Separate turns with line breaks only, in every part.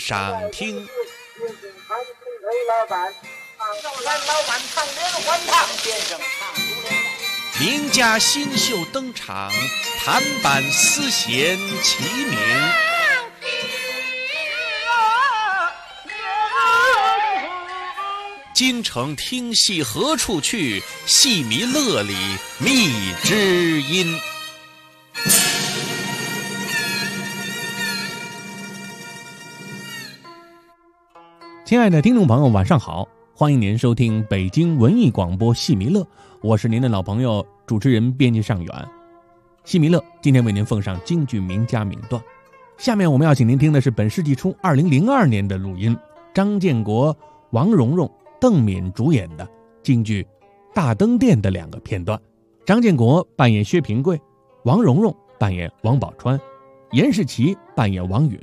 赏听。名家新秀登场，弹板丝弦齐鸣。京城听戏何处去？戏迷乐里觅知音。
亲爱的听众朋友，晚上好，欢迎您收听北京文艺广播戏迷乐，我是您的老朋友主持人编辑尚远。戏迷乐今天为您奉上京剧名家名段，下面我们要请您听的是本世纪初2002年的录音，张建国、王蓉蓉、邓敏主演的京剧《大灯殿》的2个片段。张建国扮演薛平贵，王蓉蓉扮演王宝钏，严世奇扮演王允。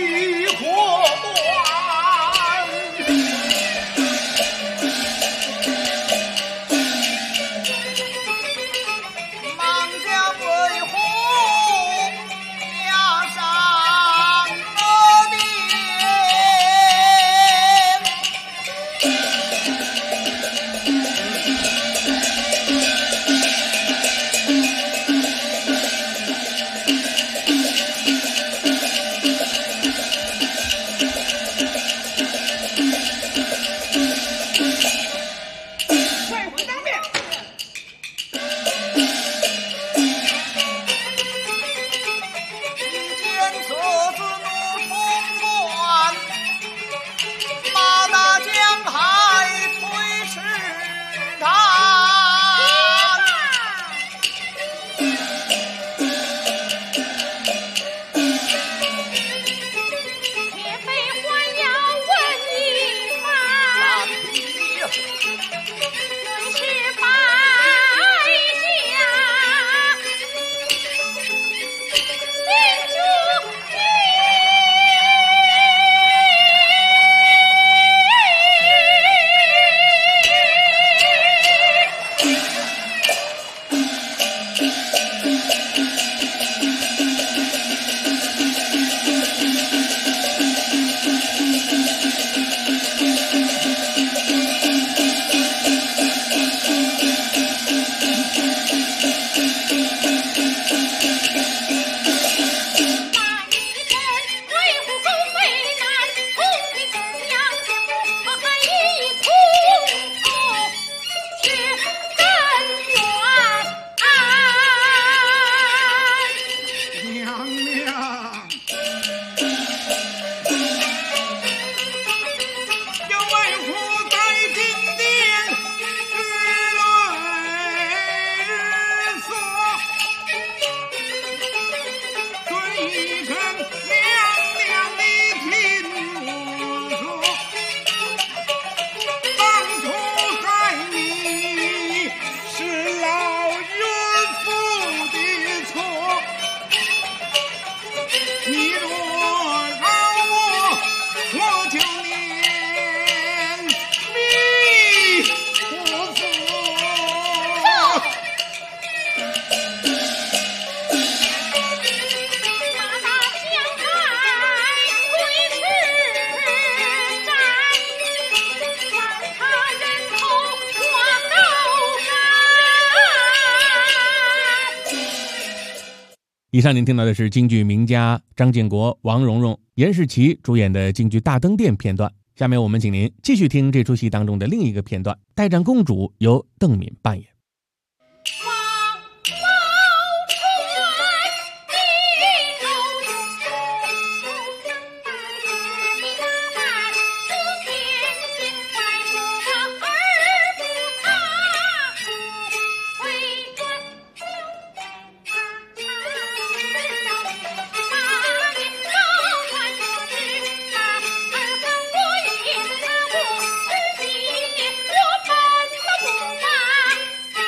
欲火断，忙将魏虎押上殿。
以上您听到的是京剧名家张建国、王蓉蓉、严世奇主演的京剧《大灯殿》片段。下面我们请您继续听这出戏当中的另一个片段，代战公主由邓敏扮演。
我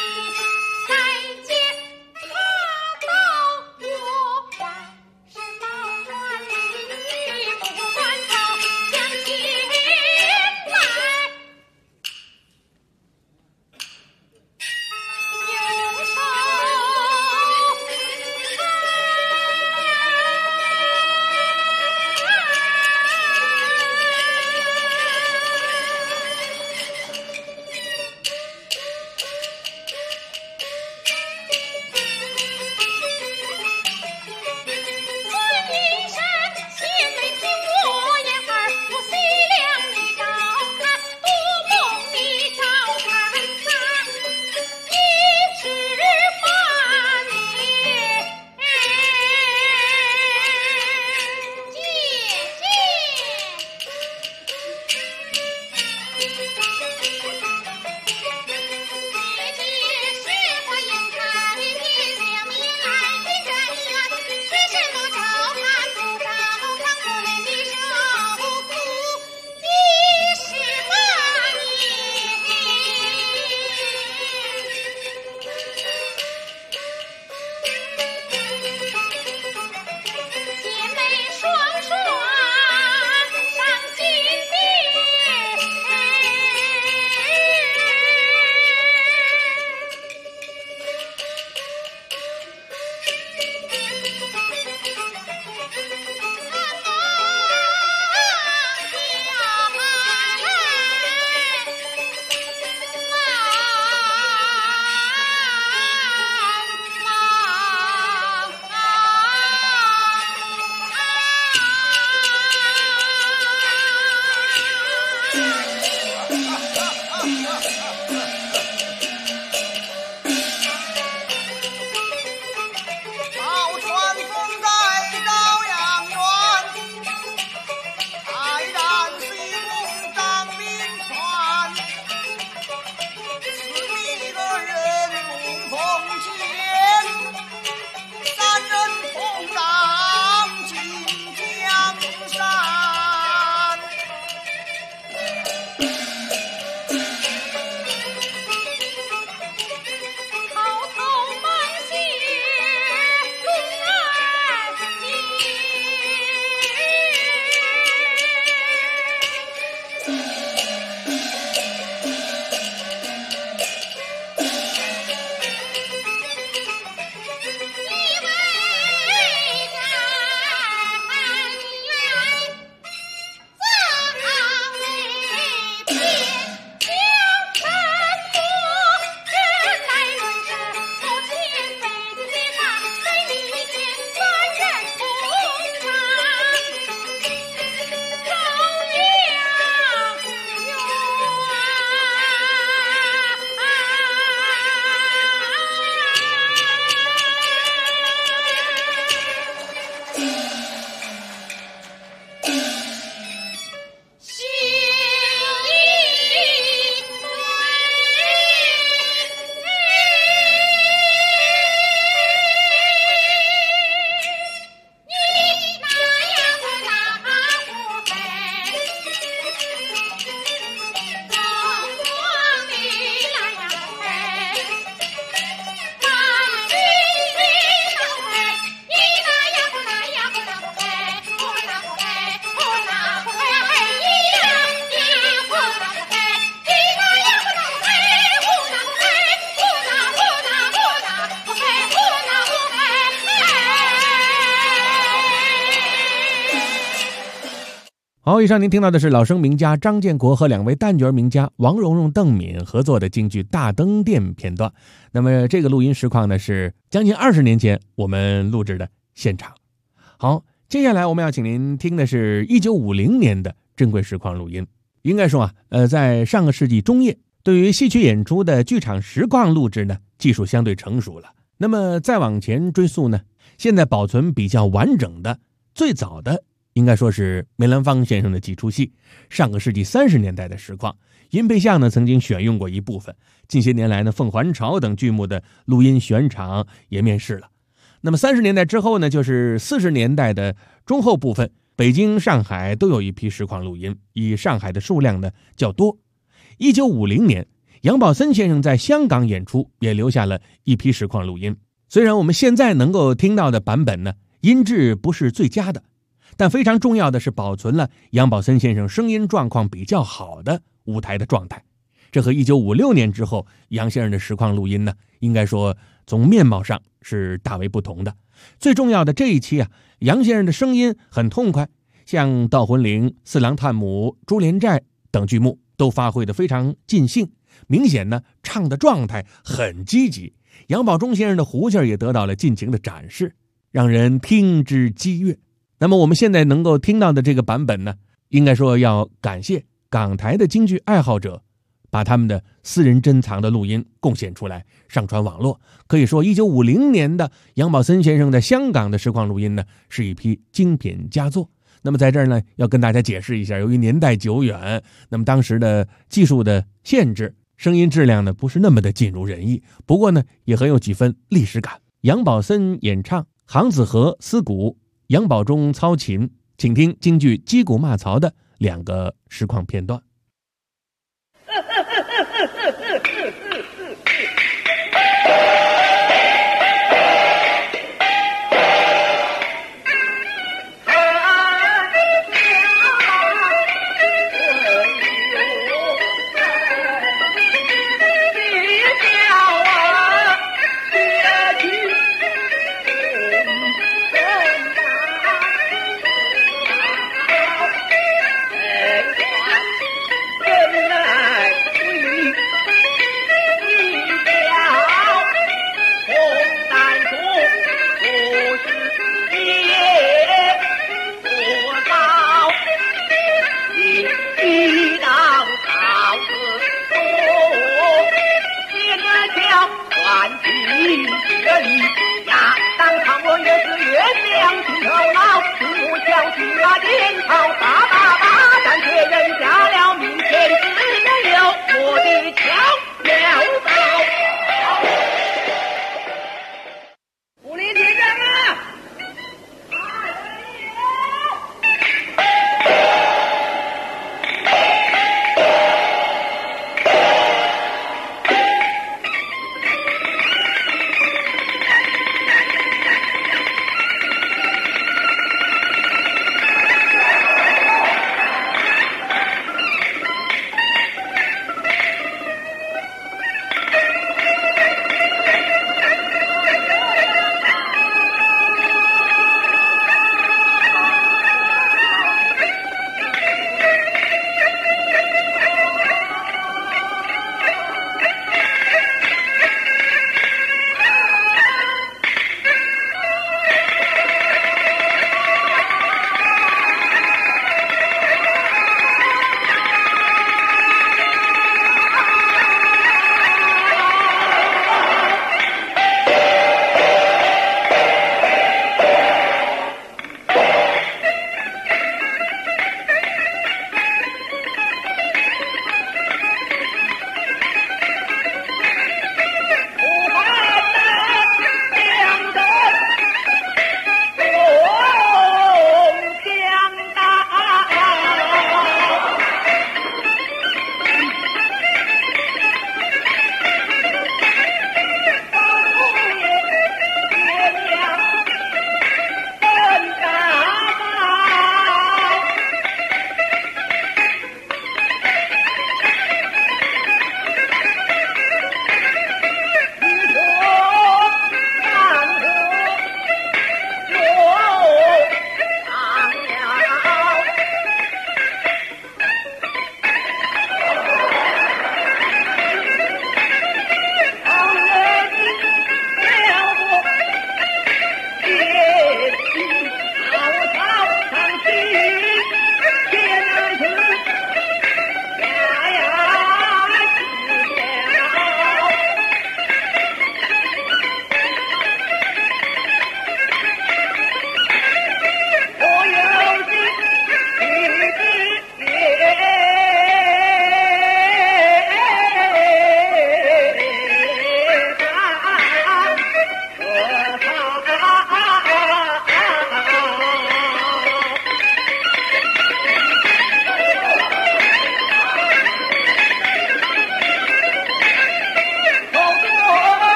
好，以上您听到的是老生名家张建国和两位旦角名家王蓉蓉、邓敏合作的京剧《大灯殿》片段。那么这个录音实况呢，是将近20年前我们录制的现场。好，接下来我们要请您听的是1950年的珍贵实况录音。应该说在上个世纪中叶，对于戏曲演出的剧场实况录制呢，技术相对成熟了。那么再往前追溯呢，现在保存比较完整的最早的应该说是梅兰芳先生的几出戏，上个世纪30年代的实况，殷佩相呢曾经选用过一部分。近些年来呢，凤还巢等剧目的录音选场也面世了。那么30年代之后呢，就是40年代的中后部分，北京、上海都有一批实况录音，以上海的数量呢较多。1950年，杨宝森先生在香港演出，也留下了一批实况录音。虽然我们现在能够听到的版本呢，音质不是最佳的，但非常重要的是保存了杨宝森先生声音状况比较好的舞台的状态。这和1956年之后杨先生的实况录音呢，应该说从面貌上是大为不同的。最重要的这一期杨先生的声音很痛快，像《盗魂铃》《四郎探母》《珠帘寨》等剧目都发挥得非常尽兴，明显呢唱的状态很积极。杨宝忠先生的胡劲儿也得到了尽情的展示，让人听之激悦。那么我们现在能够听到的这个版本呢，应该说要感谢港台的京剧爱好者，把他们的私人珍藏的录音贡献出来，上传网络。可以说1950年的杨宝森先生在香港的实况录音呢，是一批精品佳作。那么在这儿呢，要跟大家解释一下，由于年代久远，那么当时的技术的限制，声音质量呢不是那么的尽如人意，不过呢也很有几分历史感。杨宝森演唱，杭子和司鼓，杨宝忠操琴，请听京剧《击鼓骂曹》的2个实况片段。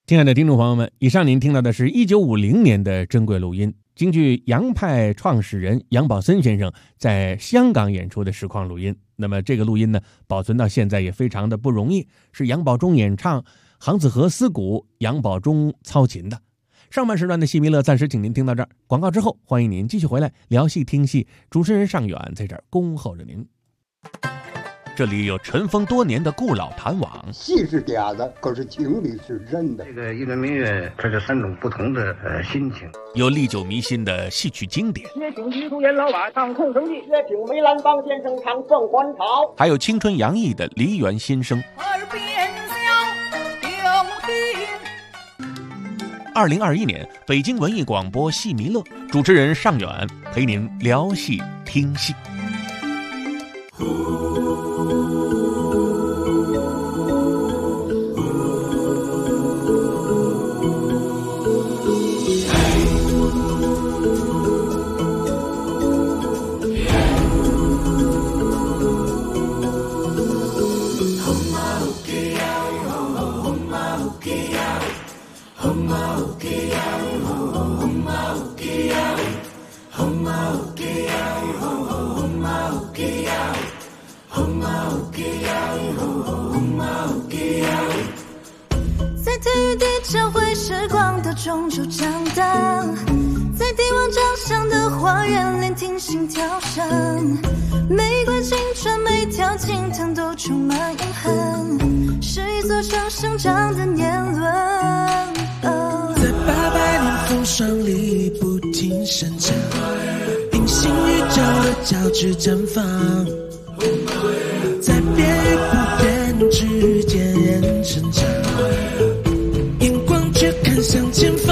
亲爱的听众朋友们，以上您听到的是1950年的珍贵录音，京剧杨派创始人杨宝森先生在香港演出的实况录音。那么这个录音呢，保存到现在也非常的不容易，是杨宝忠演唱，杭子和司鼓，杨宝忠操琴的。上半时段的戏迷乐暂时请您听到这儿，广告之后欢迎您继续回来聊戏听戏，主持人尚远在这儿恭候着您。这里有尘封多年的故老谈网，
戏是假的，可是情理是真的。
这个一轮明月，它是3种不同的心情。
有历久弥新的戏曲经典，
薛挺于独眼老把唱空城计，薛挺梅兰芳先生唱凤还巢，
还有青春洋溢的梨园新生。
耳边响又听。
2021年北京文艺广播戏迷乐，主持人尚远陪您聊戏听戏。
在体育地教会时光的钟就长大，在帝王掌上的花园聆听心跳声，每段青春每条青藤都充满永恒，是一座城生长的年轮。
在800年风霜里不停生长，平行宇宙的交织绽放，在变与不变之间成长，眼光却看向前方。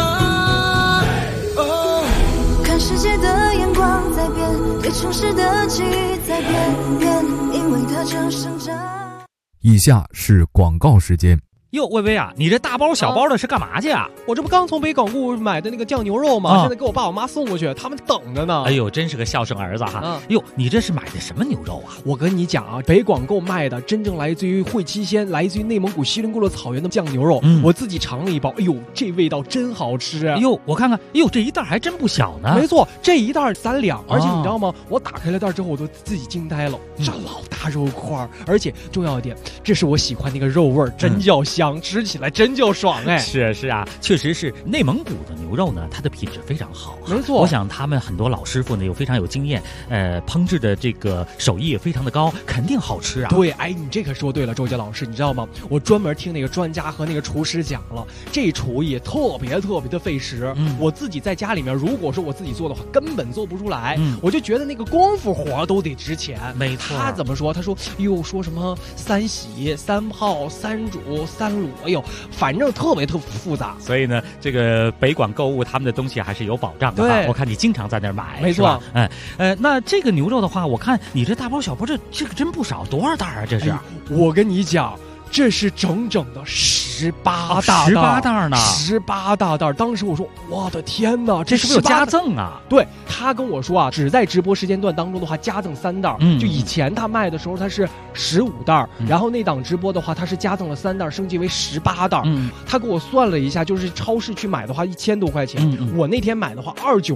看世界的眼光在变，对城市的记忆在变，因为它正生长。
以下是广告时间。
哟，薇薇啊，你这大包小包的是干嘛去啊？
我这不刚从北港固买的那个酱牛肉吗？现在给我爸我妈送过去，他们等着呢。
哎呦，真是个孝顺儿子哈！哟，你这是买的什么牛肉啊？
我跟你讲啊，北广购卖的真正来自于会期鲜，来自于内蒙古锡林郭勒草原的酱牛肉，我自己尝了一包，哎呦，这味道真好吃！
哎呦，我看看，哎呦，这一袋还真不小呢。
没错，这一袋3两，而且你知道吗？我打开了袋之后，我都自己惊呆了，这老大肉块，而且重要一点，这是我喜欢那个肉味，真叫香，吃起来真就爽哎！
是啊，确实是内蒙古的牛肉呢，它的品质非常好。
没错，
我想他们很多老师傅呢又非常有经验，烹制的这个手艺也非常的高，肯定好吃啊。
对，哎，你这可说对了，周杰老师，你知道吗？我专门听那个专家和那个厨师讲了，这厨艺特别的费时。我自己在家里面，如果说我自己做的话，根本做不出来。我就觉得那个功夫活都得值钱。
没错。
他怎么说？他说说什么3洗、3泡、3煮、3卤，哎呦，反正特别复杂。
所以呢，这个北广购物他们的东西还是有保障的。
对，
我看你经常在那儿买，
没错。
那这个牛肉的话，我看你这大包小包，这个真不少，多少袋啊？这是？
我跟你讲。这是整整的18袋呢，18大袋。当时我说，我的天哪，
这是不是有加赠啊？
对，他跟我说啊，只在直播时间段当中的话，加赠3袋。就以前他卖的时候，他是15袋，然后那档直播的话，他是加赠了3袋，升级为18袋。他给我算了一下，就是超市去买的话，1000多块钱。我那天买的话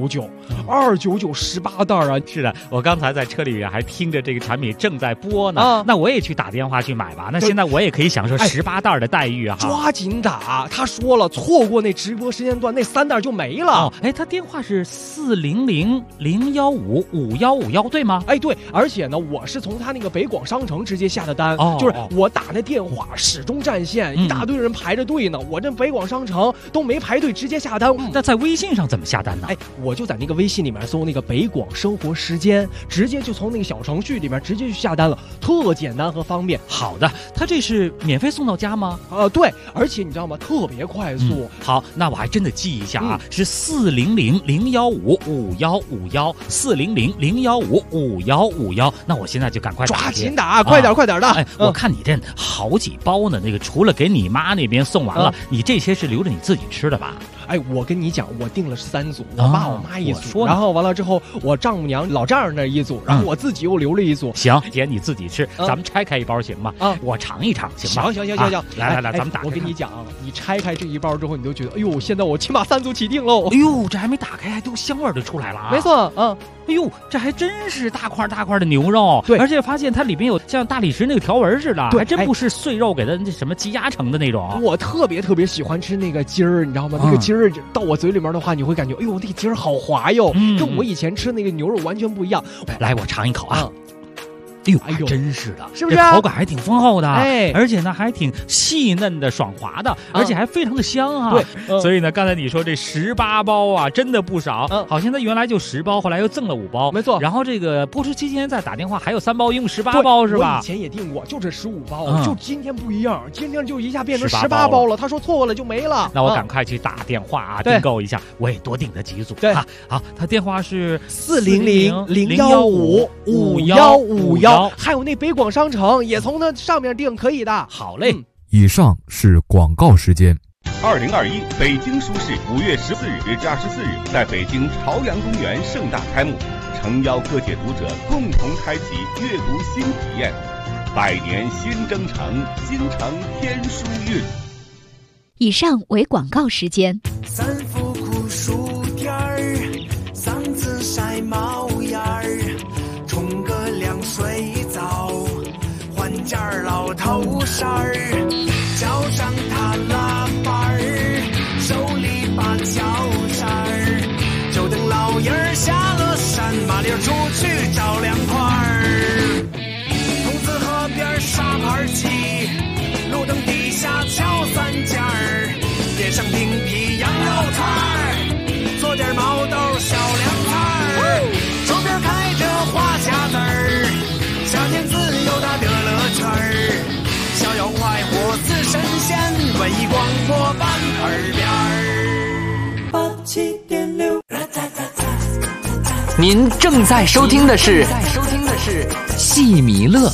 ，299，299 18袋啊！
是的，我刚才在车里面还听着这个产品正在播呢。那我也去打电话去买吧。那现在我也可以享受18袋的待遇啊！
抓紧打！他说了，错过那直播时间段，那3袋就没了。
他电话是400-015-5151，对吗？
对，而且呢，我是从他那个北广商城直接下的单，就是我打的电话始终占线，一大堆人排着队呢。我这北广商城都没排队，直接下单。
那在微信上怎么下单呢？
我就在那个微信里面搜那个北广生活时间，直接就从那个小程序里面直接去下单了，特简单和方便。
好的，他这是免费送到家吗？
对，而且你知道吗？特别快速。
好，那我还真得记一下啊，是400-015-5151，400-015-5151。那我现在就赶快
抓紧打，快点的！
我看你这好几包呢，那个除了给你妈那边送完了，你这些是留着你自己吃的吧？
哎，我跟你讲，我订了3组，我爸我妈一组，然后完了之后，我丈母娘老丈人那一组，然后我自己又留了一组。
行，姐你自己吃，咱们拆开一包行吗？我尝一尝，行吗？
行，
来，咱们打开。
我跟你讲，你拆开这一包之后，你都觉得，哎呦，现在我起码3组起订喽。
哎呦，这还没打开，都香味就出来了啊！
没错，
哎呦，这还真是大块大块的牛肉，
对，
而且发现它里面有像大理石那个条纹似的，还真不是碎肉给它那什么积压成的那种。
我特别喜欢吃那个筋儿，你知道吗？那个筋儿到我嘴里面的话，你会感觉，哎呦，那个筋儿好滑哟，跟我以前吃那个牛肉完全不一样。
来，我尝一口啊。哎呦，真是的，
是不是？
口感还挺丰厚的，
哎，
而且呢还挺细嫩的、爽滑的，而且还非常的香啊。
对，
所以呢，刚才你说这18包啊，真的不少。好像它原来就10包，后来又赠了5包，
没错。
然后这个播出期间再打电话，还有3包，一共18包是吧？
我以前也订过，就这15包，就今天不一样，今天就一下变成18包了。他说错了就没了，
那我赶快去打电话啊，订购一下，我也多订了几组。
对，
好，他电话是
400-015-5151，还有那北广商城也从那上面订，可以的。
好嘞。
以上是广告时间。
2021北京书市5月14日至24日在北京朝阳公园盛大开幕，诚邀各界读者共同开启阅读新体验。百年新征程，京城天书韵。
以上为广告时间。
三伏酷暑天儿，嗓子晒冒烟儿，冲个凉水澡，换件老头衫儿，脚上踏拉板儿，手里把小扇儿，就等老爷儿下了山，麻溜出去找凉快儿。筒子河边沙盘棋，路灯底下敲3件儿，点上冰皮羊肉串儿，做点毛豆小凉菜儿，周边开着花匣子儿，夏天自由的乐乐圈儿，逍遥快活似神仙，文艺广播办耳边儿。87.6，
您正在收听的是戏迷乐。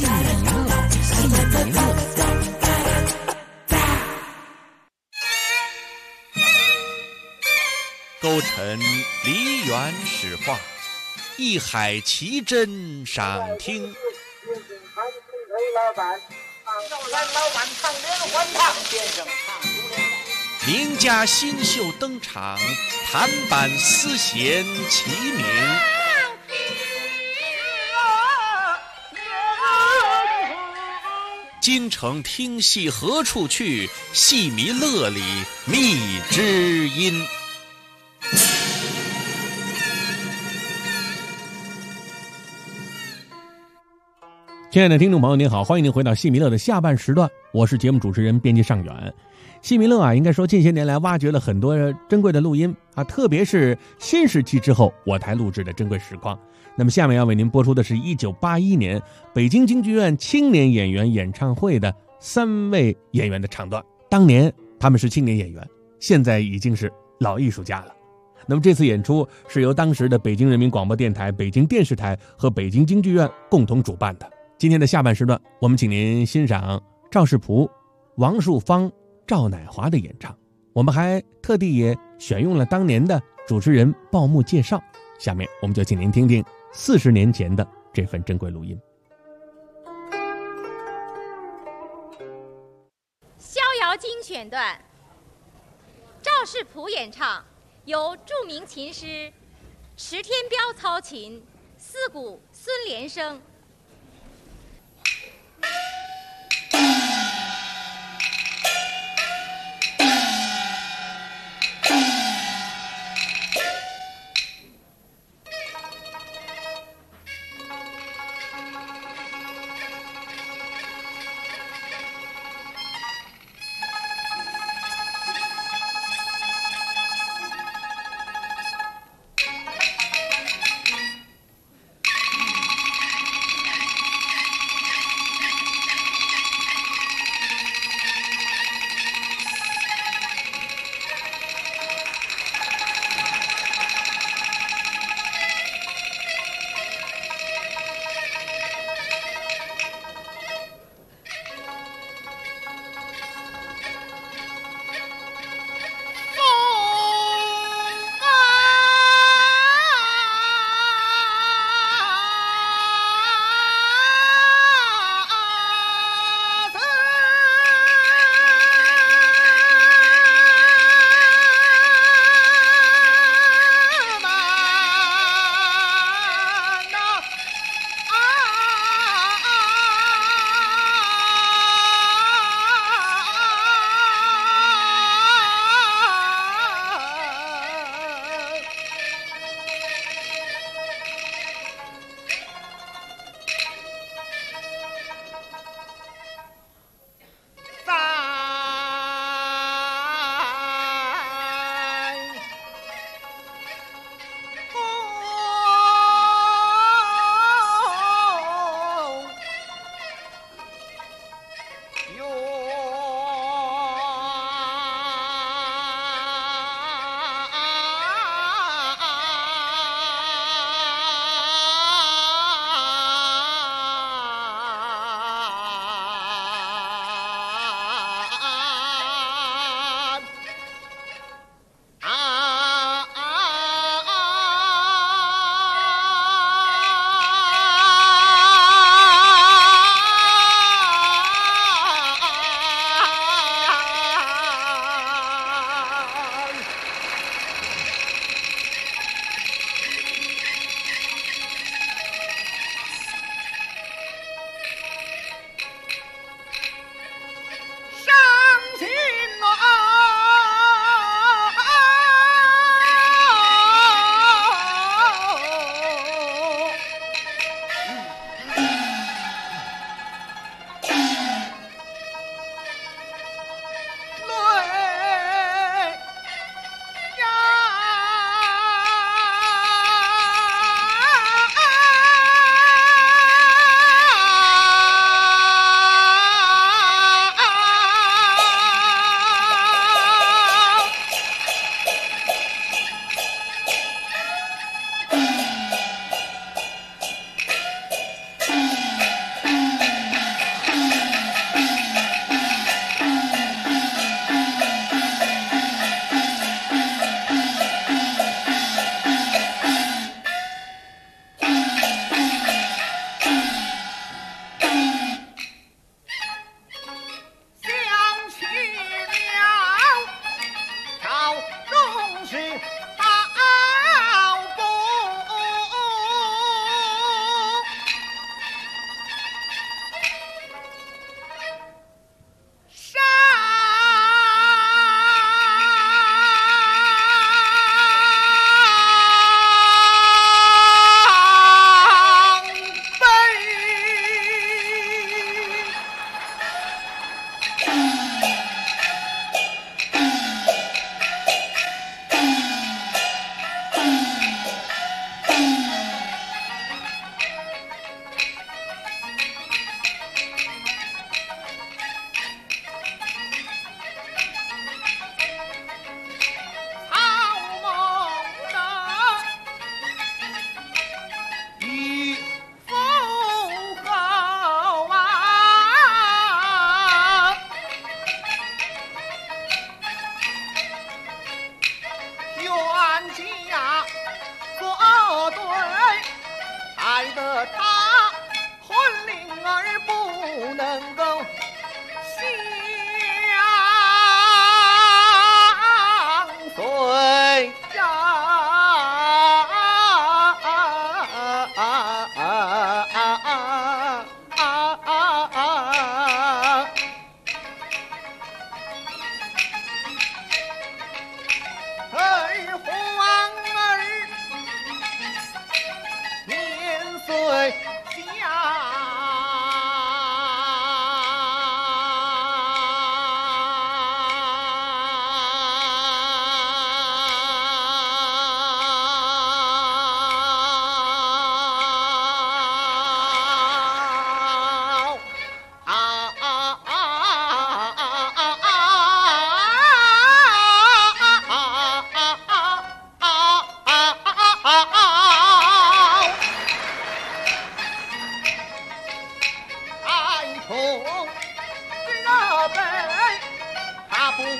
勾陈梨园史话，一海奇珍赏听。名家新秀登场，弹板丝弦齐鸣。京城听戏何处去？戏迷乐里觅知音。
亲爱的听众朋友您好，欢迎您回到戏迷乐的下半时段，我是节目主持人编辑尚远。戏迷乐啊，应该说近些年来挖掘了很多珍贵的录音啊，特别是新时期之后我台录制的珍贵实况。那么下面要为您播出的是1981年北京京剧院青年演员演唱会的3位演员的唱段。当年他们是青年演员，现在已经是老艺术家了。那么这次演出是由当时的北京人民广播电台、北京电视台和北京京剧院共同主办的。今天的下半时段，我们请您欣赏赵世璞、王树芳、赵乃华的演唱。我们还特地也选用了当年的主持人报幕介绍。下面我们就请您听听40年前的这份珍贵录音。
逍遥精选段，赵世璞演唱，由著名琴师池天彪操琴，四鼓孙连生。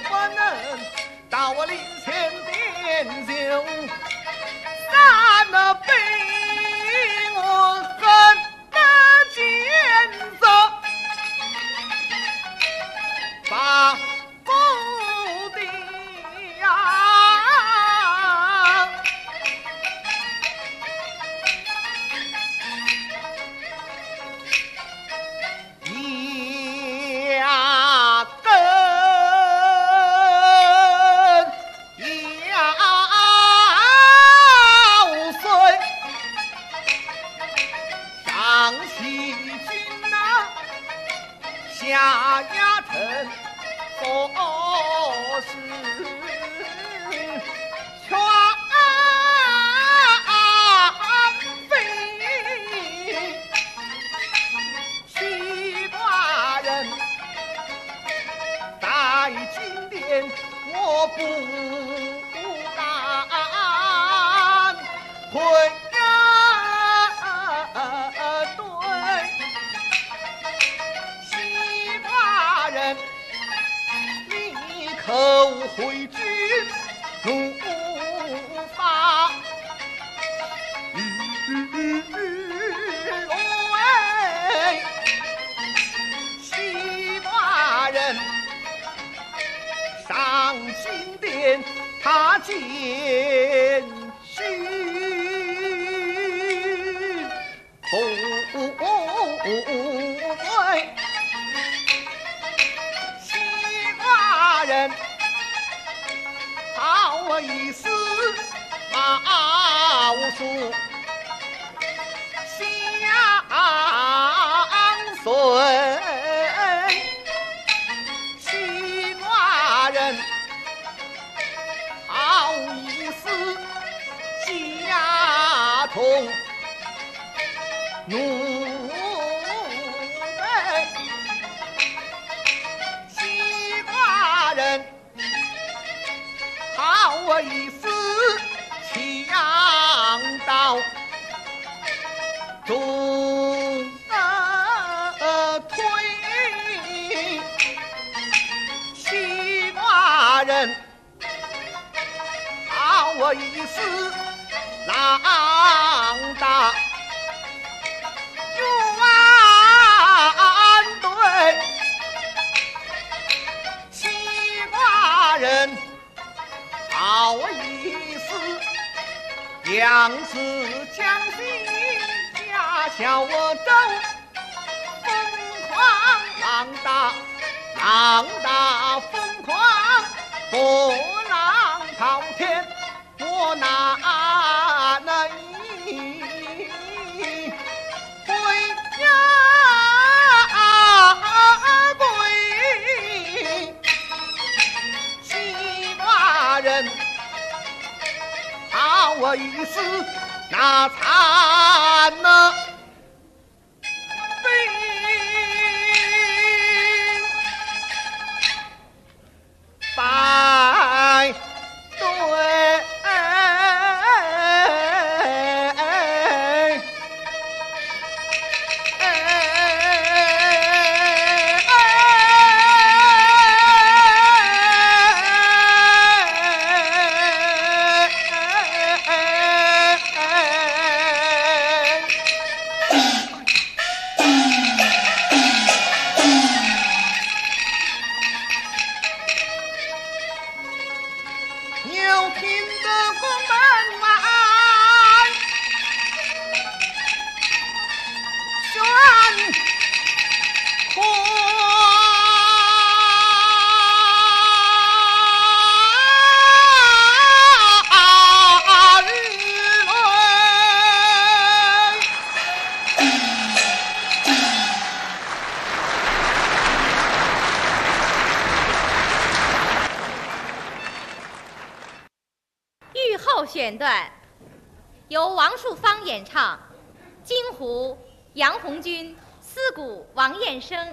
不能到我灵前点酒，三那杯我怎么拣择？把不的呀！下压城做事全非西瓜人，在今天我不敢退口回军怒发，西瓜人上金殿，他见勋不贵。人好一丝毛数相随，西瓜人好一丝家同奴。好一丝强盗中推，西瓜人好一丝狼大冤对，西瓜人好意思，将士将心家小我州，疯狂浪大疯狂，波浪滔天，我哪能回家归？西瓜人好意思，那惨呢百对。
选段由王树芳演唱，京胡杨红军，丝鼓王彦生。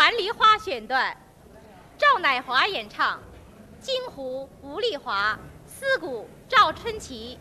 蓝梨花》选段，赵乃华演唱，京胡吴丽华，丝鼓赵春琪。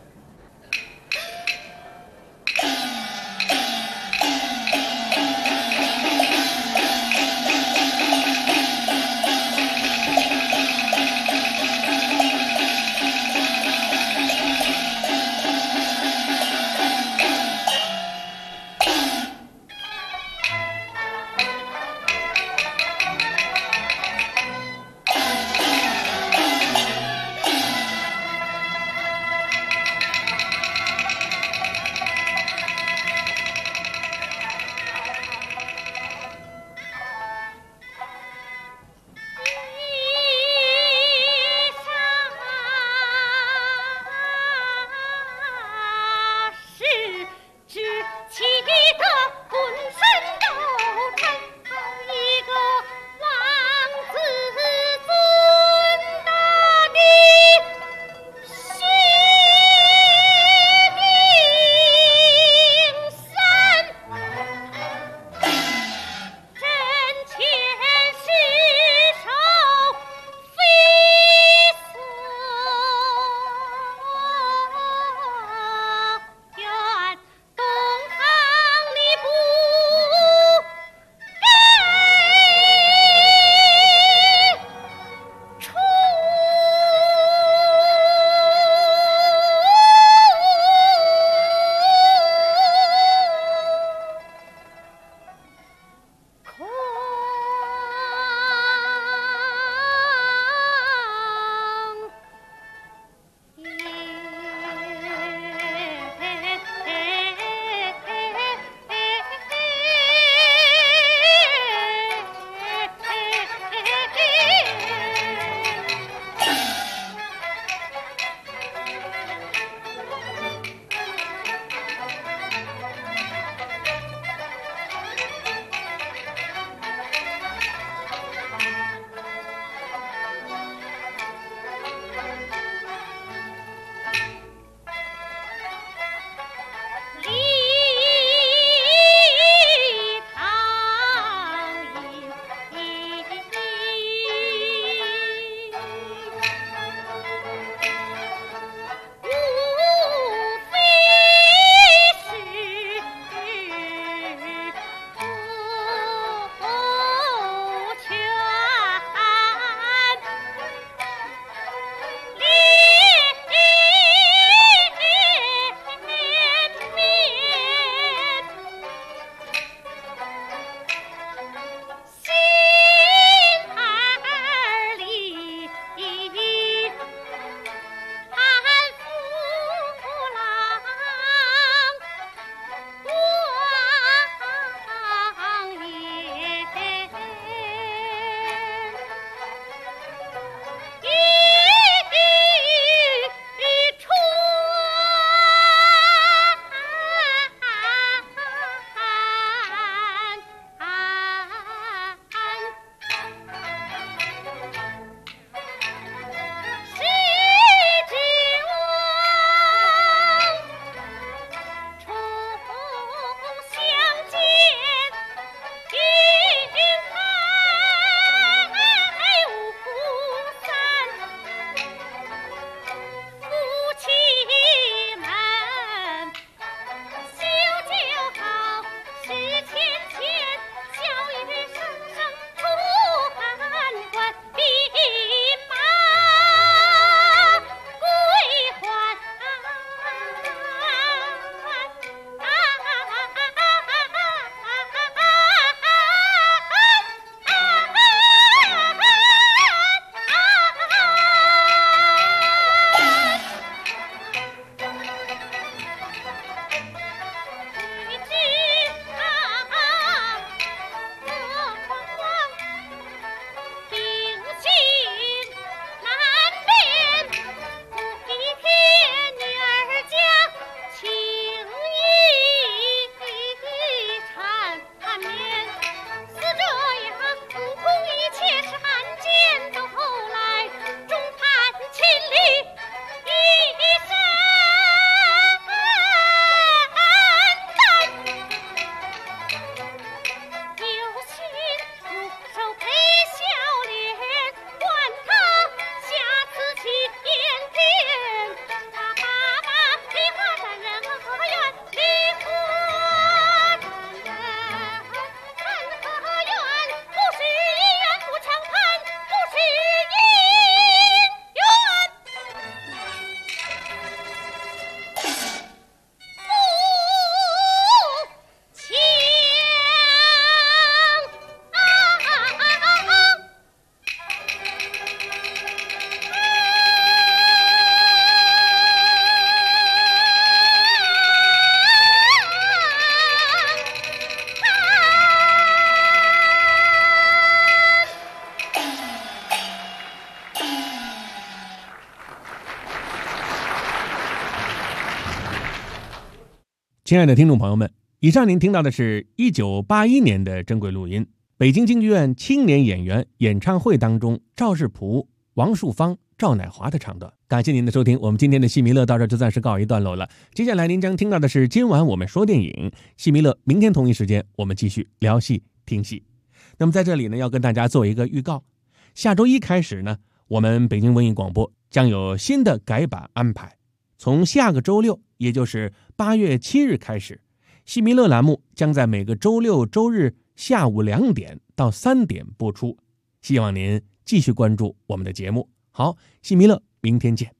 亲爱的听众朋友们，以上您听到的是1981年的珍贵录音，北京京剧院青年演员演唱会当中赵世璞、王树芳、赵乃华的唱段。感谢您的收听，我们今天的戏迷乐到这就暂时告一段落了。接下来您将听到的是今晚我们说电影，戏迷乐明天同一时间我们继续聊戏听戏。那么在这里呢，要跟大家做一个预告，下周一开始呢，我们北京文艺广播将有新的改版安排。从下个周六，也就是8月7日开始，戏迷乐栏目将在每个周六周日下午2点到3点播出，希望您继续关注我们的节目。好，戏迷乐明天见。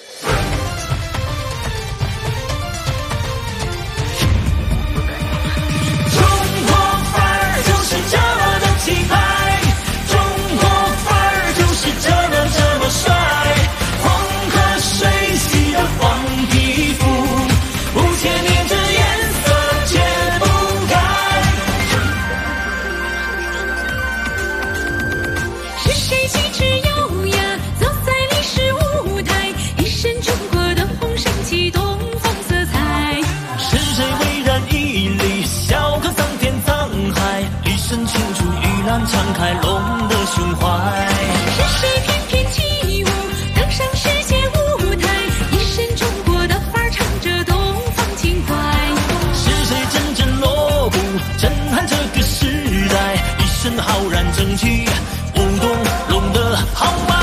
中国范儿就是这么的气派，中国范儿就是这么帅，黄河水洗的黄皮肤，5000年这颜色解不开。是谁气质优雅走在历史舞台，一身中国的红绳起东方色彩。是谁巍然屹立笑看桑田沧海，一身清楚玉兰敞开龙的胸怀。是谁翩翩起舞登上世界舞台，一身中国的范儿唱着东方情怀。是谁阵阵锣鼓震撼这个时代，一身浩然正气舞动龙的豪迈。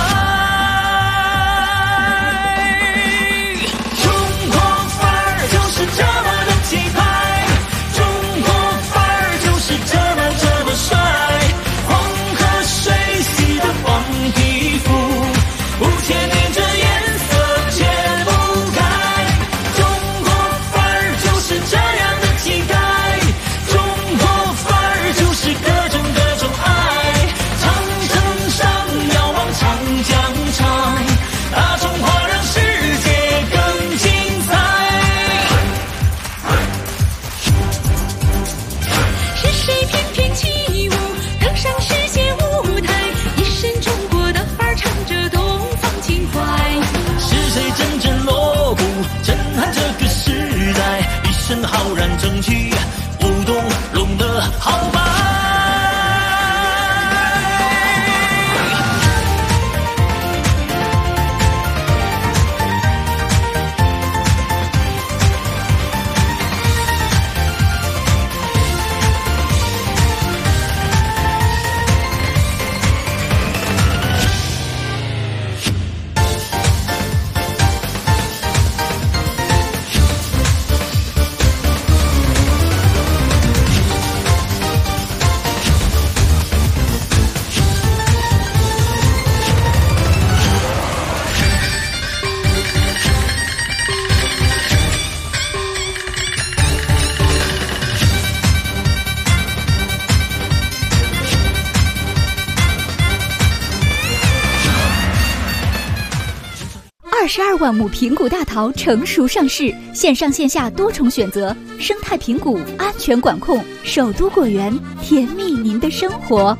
中国范儿就是这么的气派，中国范儿就是这么帅，黄河水洗的黄皮肤，5000年这颜色解不开。中国范儿就是这样的气概，中国范儿就是各种爱。长城上遥望长江长，大中华让世界更精彩。是谁翩翩起舞登上世界舞台，一身中国的范儿唱着东方情怀。是谁阵阵锣鼓震撼这个时代，一身浩然正气舞动龙的豪迈。
22万亩平谷大桃成熟上市，线上线下多重选择，生态平谷，安全管控，首都果园，甜蜜您的生活。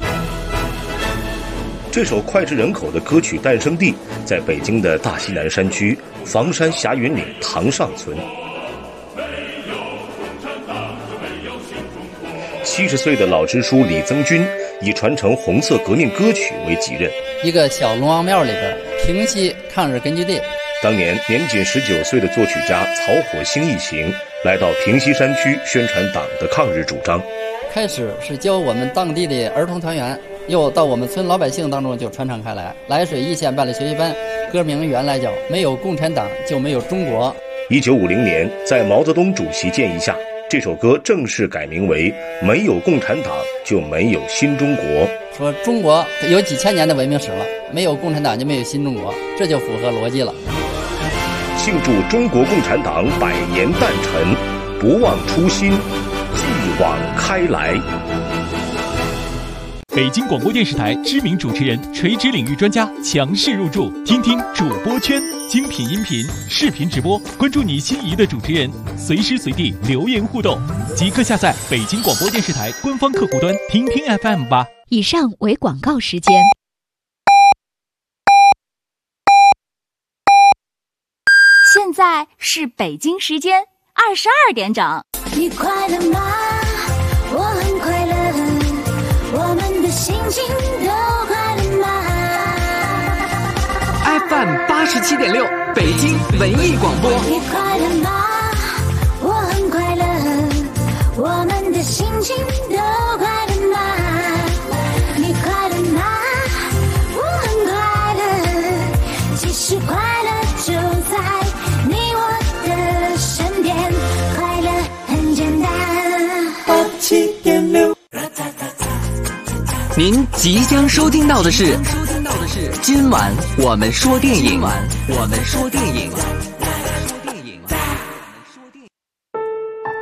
这首脍炙人口的歌曲诞生地在北京的大西南山区房山霞云岭塘上村。70岁的老支书李增军以传承红色革命歌曲为己任，
一个小龙王庙里边平西抗日根据地。
当年年仅19岁的作曲家曹火星一行来到平西山区宣传党的抗日主张。
开始是教我们当地的儿童团员，又到我们村老百姓当中就传唱开来。涞水一线办了学习班，歌名原来叫没有共产党就没有中国。
1950年在毛泽东主席建议下，这首歌正式改名为没有共产党就没有新中国。
说中国有几千年的文明史了，没有共产党就没有新中国，这就符合逻辑了。
庆祝中国共产党100年诞辰，不忘初心，继往开来。
北京广播电视台知名主持人、垂直领域专家强势入驻，听听主播圈，精品音频、视频直播，关注你心仪的主持人，随时随地留言互动，即刻下载北京广播电视台官方客户端，听听 FM 吧。
以上为广告时间。
现在是北京时间
22点整。
你快乐吗？我很快乐，我们的心情都快乐吗
？FM 87.6，北京文艺广播。
你快乐吗？我很快乐，我们的心情都快乐吗？你快乐吗？我很快乐，其实快乐就在你我的身边，快乐很简单。87.6。
您即将收听到的是今晚我们说电影。